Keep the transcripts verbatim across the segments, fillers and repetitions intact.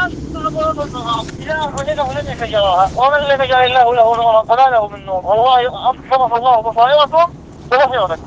لن يفجرها، ومن لم يجعل الله له نورا فما له من نور. والله صرف الله بصائركم ببصيرتكم.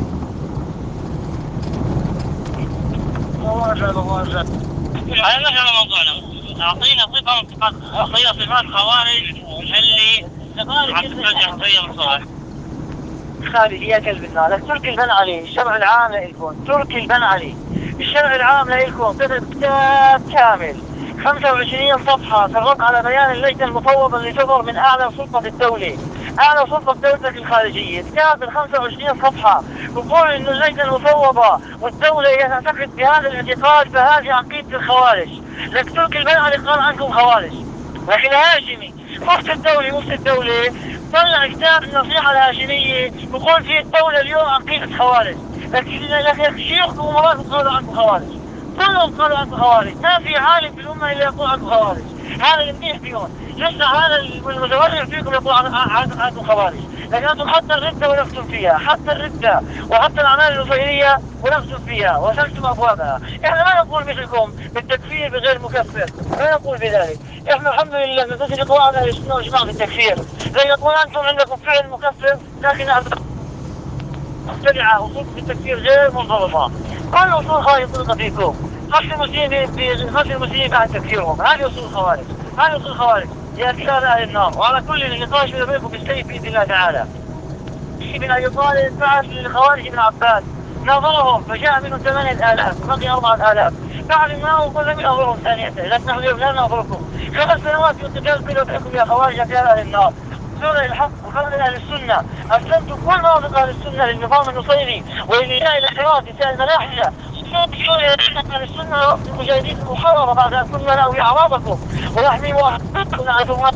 الله يجعل الله يجعل. هذا نرجع لموضوعنا. أعطينا صفة أعطينا صفات خوارج اللي شخصية مصالح. خالد يا كلب النار، ترك البن عليه، الشرع العام لإلكم، ترك البن عليه، الشرع العام لإلكم، كتاب كامل خمسة وعشرين صفحة في الرد على بيان اللجنة المفوضة اللي صدر من أعلى سلطة الدولة، أعلى سلطة دولة الخارجية، كتاب من خمسة وعشرين صفحة يقول إنه اللجنة المفوضة والدولة تعتقد بهذا الاعتقاد فهذه عقيدة الخوارج. لك ترك البن عليه قال عنكم خوارج. لكن هاشمي مفتي الدولة مفتي الدولة طلع كتاب النصيحة الهاشمية يقول فيه الدولة اليوم عقيدة خوارج. لكن لكن شيوخ ومرات قالوا عنكم خوارج، كلهم قالوا عنكم خوارج، ما في عالم في الأمة اللي يقول عنكم خوارج. هذا اللي منيح فيهم، لسه هذا المتورع فيكم يقول عنكم خوارج، لكن أنتم حتى الردة ولفتم فيها، حتى الردة وحتى الأعمال الوصية ولفتم فيها وسلتم أبوابها. إحنا ما نقول مثلكم بالتكفير بغير مكفر، ما نقول بذلك. إحنا الحمد لله ننتج قواعد أهل السنة والجماعة في التكفير، زي يقول أنتم عندكم فعل مكفر لكن مبتدعة أصول في التكفير غير منضبطة. كل أصول خوارج منضبطة فيكم، خش المسلمين خش المسلمين بعد تكفيرهم، هذه أصول خوارج، هذه أصول خوارج يا كتاب أهل النار. وعلى كل النقاش بينكم بالسيف بإذن الله تعالى. ابن أبي طالب بعث للخوارج ابن عباس نظرهم فجاء منهم ثمانية آلاف بقي أربعة آلاف، بعد ما وقل لم ينظرهم ثانية، لكن نحن اليوم لا ننظركم. خمس سنوات يتجاوز بيني وبينكم يا خوارج يا كتاب أهل النار. سورة الحق وخلق أهل السنة، أسلمتم كل مناطق أهل السنة للنظام النصيري واللي جاء إلى حراس نساء الملاحدة. أهل السنة المجاهدين المحررة بعد أن كنا نأوي أعراضكم ونحمي وأحبكم نعرفهم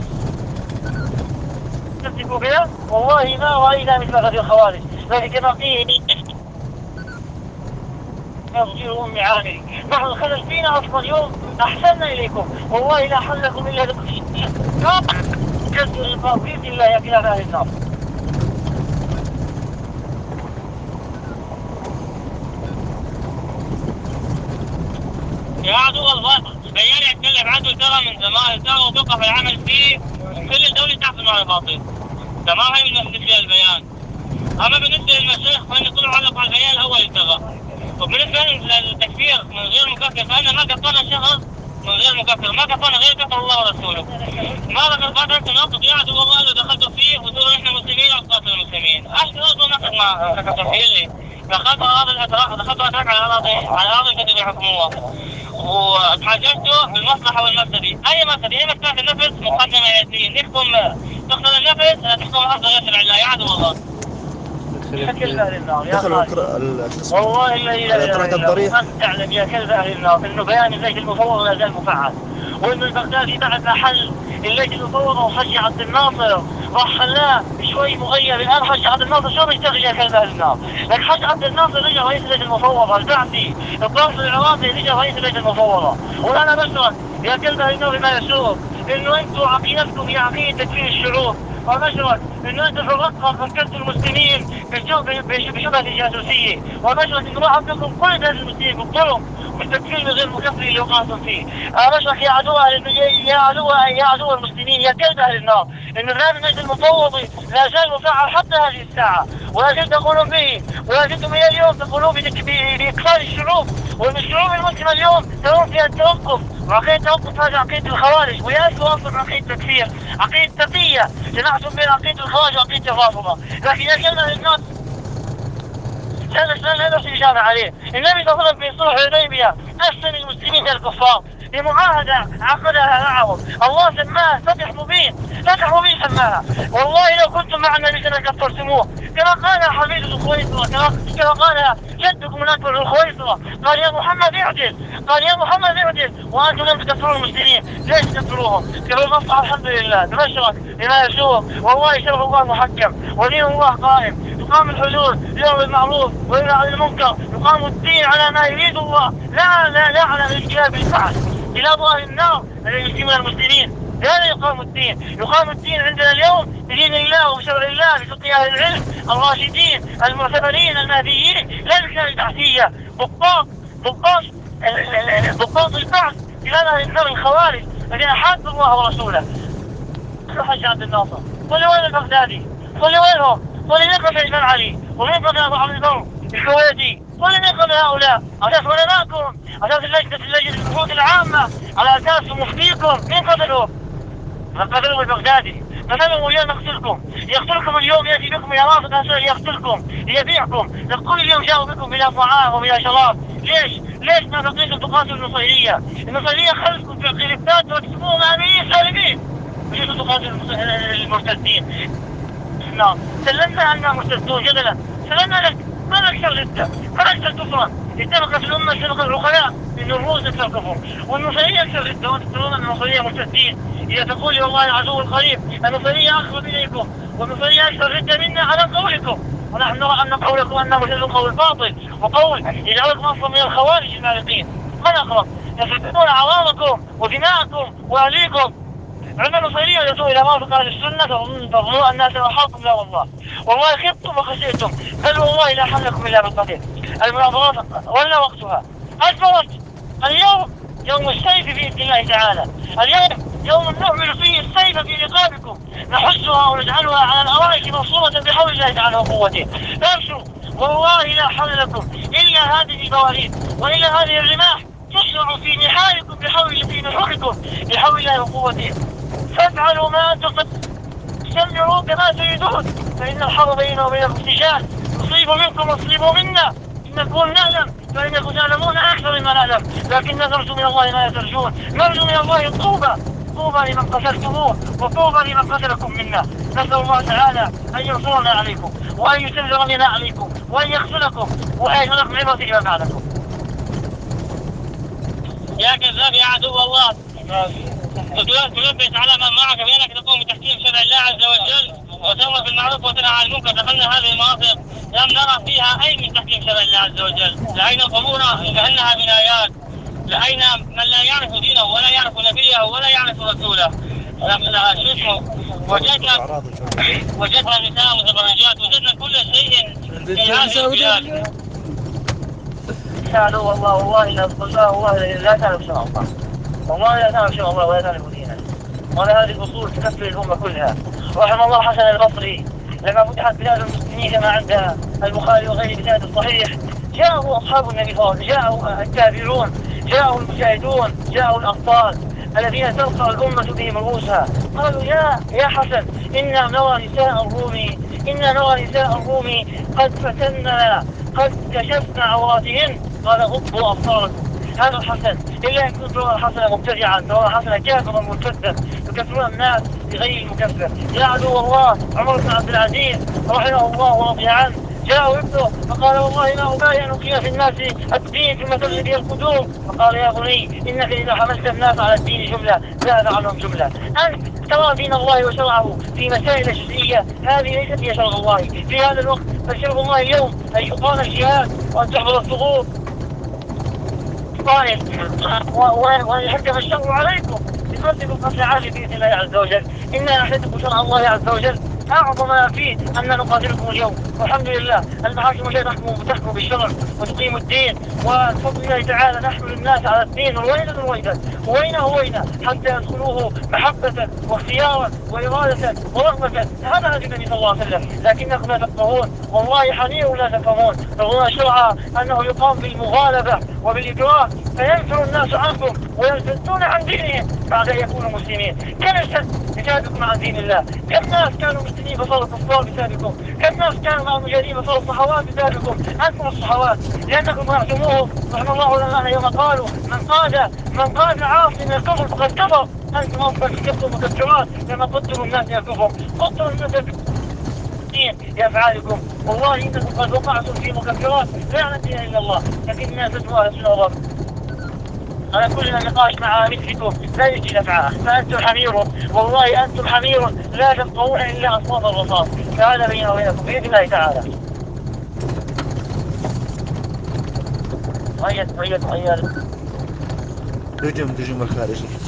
تمسكوا بها. والله ما رأينا مثل هذه الخوارج، ذلك ما قيل يصير أمي عامري. نحن خلل فينا أصلا اليوم أحسننا إليكم، والله لا حل لكم إلا كسر الباطل إلا يا كلاب أهل النار. يا عدو الله بيان يتكلم عنه ترى من زمان ترى وتوقف العمل فيه كل الدولة تحت مع الباطل. تمام هي من مثل البيان. أما بالنسبة للمشايخ فإن طلعوا علق على البيان الأول ترى. وبالنسبة للتكفير من غير مكفر فإن ما كفرنا شخص من غير مكفر، ما كفرنا غير كفر الله ورسوله. ما ما تناقض يا عدو الله لو دخلتوا فيه وتقولوا إحنا مسلمين أو قاتل المسلمين. أشهد أنه نقص مع التكفير لي. دخلت أراضي الأتراك دخلت أتراك على أراضي على أراضي الذين يحكموها. وتحاججته بالمصلحة والمفسدة، أي مفسدة، أي مفسدة النفس مقدمة يدين، نحكم تقتل النفس تحكم الأرض يشرع الله يا عدو الله. كل أهل النار يا خالد والله لا إله إلا الله. أنت تعلم يا كلب أهل النار إنه بيان اللجنة المفوضة لا زال مفعل، وإنه البغدادي بعد حل اللجنة المفوضة وحج عبد الناصر راح خلاه شوي مغير. الآن حج عبد الناصر شو بيشتغل يا كلب أهل النار؟ لك حج عبد الناصر رجع رئيس اللجنة المفوضة، البعثي القاصر العراقي رجع رئيس اللجنة المفوضة. وأنا بشرك يا كلب أهل النار بما يسوق إنه أنتم عقيدتكم هي عقيدة تكفير الشعوب، ومشرك انه انتم فرقتوا فكرتوا المسلمين بشبهة الجاسوسية، ومشرك انه راح عندكم كل بلاد المسلمين بالظلم والتكفير من غير مكفر اللي وقعتم فيه. مشرك يا عدو يا عدو يا عدو المسلمين يا كلب اهل النار ان هذا المجلس المفوضي لا زال مفعل حتى هذه الساعة، ولا زلتم تقولون به، ولا زلتم الى اليوم تقولون باقتال الشعوب، وان الشعوب المسلمة اليوم ترون فيها التوقف، وعقيدة التوقف هذه عقيدة الخوارج، ويأتوا أصلا عقيدة التكفير، عقيدة تقية جمعتم بين عقيدة الخوارج وعقيدة الرافضة. لكن يا كلمة الناس هذا السؤال لا نفس الإجابة عليه. النبي صلى الله عليه وسلم في صلح الحديبية أسلم المسلمين الكفار بمعاهدة عقدها معهم، الله سماها فتح مبين، فتح مبين سماها. والله لو كنتم مع النبي لكفرتموه كما قالها حفيد الخويصرة، كما قالها جدكم الأكبر الخويصرة، قال يا محمد اعدل، قال يا محمد اعدل وأنتم لم تكفروا المسلمين، ليش تكفروهم؟ كما المصلحة الحمد لله تبشرك لما يشوف. والله شرع الله محكم ودين الله قائم، يقام الحدود يأمر بالمعروف وينهى عن المنكر، يقام الدين على ما يريد الله لا لا لا على الاشتغال بالفعل. بلاد أهل النار يسلمون المسلمين، لا يقام الدين، يقام الدين عندنا اليوم بدين الله وبشرع الله بفقه أهل العلم الراشدين المعتبرين المهديين، لا بالكلام التحتية. ضباط ضباط ضباط البعث لماذا ينكر الخوارج الذين حادوا الله ورسوله؟ حج عبد الناصر، قل لي وين البغدادي؟ قل لي وينهم؟ قل لي يقف الإمام علي ومن قبل أبو عبد البر الكويتي؟ قل لي من قبل هؤلاء؟ أساس علماءكم، أساس اللجنة اللجنة البحوث العامة، على أساس مفتيكم، من قبلهم؟ قتلوا البغدادي، قتلوا اليوم يقتلكم، يقتلكم اليوم، يأتي بكم إلى رافض يقتلكم، يبيعكم، كل اليوم جاءوا بكم إلى طعام وإلى شراب. ليش؟ ليش ما بقيتم تقاتلوا النصيرية؟ النصيرية خلفكم في الخلافات وتسموهم آمنين سالمين، وجيتوا تقاتلوا المرتدين. نعم، سلمنا أننا مرتدون جدلا، سلمنا لك، ما نكسر ردة، ما نكسر كفرا، اتفقت الأمة اتفق العقلاء إن الروس أكثر كفر، والنصيرية أكثر ردة، وأنتم ترون أن النصيرية مرتدين. إذا تقول يا الله العدو القريب النصيرية أقرب إليكم والنصيرية أكثر ردة منا على قولكم، ونحن نرى أن قولكم أنه مرتد قول باطل وقول يجعلكم أصلا من الخوارج المارقين. من أقرب؟ يسفكون عوامكم ودماءكم وأهليكم. عندما النصيرية يأتوا إلى موافق أهل السنة تظنون أنها سنحاكم. لا والله، والله خفتم وخشيتم، بل والله لا حلكم إلا بالقدر. المناظرات ولا وقتها، أثبت اليوم يوم السيف بإذن الله تعالى، اليوم يوم نعمل فيه السيف في رقابكم، نحسها ونجعلها على الأرائك مصورة بحول الله تعالى وقوته. فامشوا، والله لا حول لكم إلا هذه البواريد وإلا هذه الرماح تشرع في نحاركم بحول في نحوركم بحول الله وقوته. فافعلوا ما أنتم استمروا كما تريدون، فإن الحرب بيننا وبينكم سجال، نصيب منكم ونصيبوا منا، إن نكون نعلم فإنكم تعلمون أكثر مما نعلم، لكن نرجو من الله ما يترجون، نرجو من الله الطوبة، طوبى لمن قتلتموه وطوبى لمن قتلكم منا. نسأل الله تعالى أن ينصرنا عليكم وأن يسلم لنا عليكم وأن يغفركم وأن يجعلكم عبرة لما بعدكم. يا كذاب يا عدو الله، تلبس على من معك بأنك تقوم بتحكيم شرع الله عز وجل وتأمر بالمعروف وتنهى عن المنكر. دخلنا هذه المناطق لم نرى فيها أي من تحكيم شرع الله عز وجل، لأينا القبور كأنها بنايات، لأينا من لا يعرف دينه ولا يعرف نبيه ولا يعرف رسوله. وجدنا وجدنا نساء متبرجات، وجدنا كل شيء في هذه البلاد. قالوا والله والله لا الله والله لا تعرف شرع الله، والله لا تعرف شرع الله ولا تعرف دينه، ولا هذه الأصول تكفر الأمة كلها. رحم الله حسن البصري لما فتحت بلاد المسلمين كما عند البخاري وغيره بلاد الصحيح، جاءوا أصحاب النبي صلى الله عليه وسلم، جاءوا التابعون، جاءوا المجاهدون، جاءوا الأبطال الذين ترفع الأمة بهم رؤوسها، قالوا يا يا حسن إنا نرى نساء الرومي، إنا نرى نساء الرومي قد فتنا، قد كشفنا عوراتهن. قال غضوا أبصاركم. هذا الحسن إلا يكون ترى الحسن مبتدعا، ترى الحسن كافرا مرتدا، يكفرون الناس بغير المكفر. يا عدو الله عمر بن عبد العزيز رحمه الله ورضي عنه، جاء ابنه فقال والله ما أبايع نقي في الناس الدين ثم تجري به القدوم، فقال يا بني إنك إذا حملت الناس على الدين جملة ذهب عنهم جملة. أنت ترى دين الله وشرعه في مسائل جزئية، هذه ليست هي شرع الله في هذا الوقت، فشرع الله اليوم أن يقام الجهاد وأن تحضر الثغور طائف وأن يحكم الشر عليكم بقتلكم قتل عاجل بإذن الله عز وجل. إنا نحدكم شرع الله عز وجل، أعظم ما فيه أن نقاتلكم اليوم، والحمد لله المحاكم التي تحكم بالشرع وتقيم الدين، وبفضل الله تعالى نحمل الناس على الدين رويدا رويدا وين هوينا حتى يدخلوه محبة واختيارا وإرادة ورغبة. هذا هدي النبي صلى الله عليه وسلم، لكنكم لا تفقهون، والله حنين لا تفهمون. تظنون شرعا أنه يقام بالمغالبة وبالإكراه فينفر الناس عنكم ويرتدون عن دينهم بعد أن يكونوا مسلمين. كم يرتد بسببكم عن دين الله؟ كم ناس كانوا مسلمين فصاروا كفار بسببكم؟ كم ناس كانوا مع المجاهدين فصاروا صحوات بسببكم؟ أنتم الصحوات لأنكم منعتموهم. رحم الله لنا يوم قالوا من قاد من قاد عاصي من الكفر فقد كفر. أنتم أصلا كفتم مكفرات لما قدروا الناس من الكفر، قدروا الناس بأفعالكم. والله إنكم قد وقعتم في مكفرات لا يعلم إلا الله، لكن الناس تدعوها سنة الرب. على كل نقاش مع مثلكم لا يجي نفعه، فأنتم حمير، والله أنتم حمير لا تفقهون إلا أصوات الرصاص. فهذا بيننا وبينكم بإذن الله تعالى. غير غير غير هجم هجم الخارجي.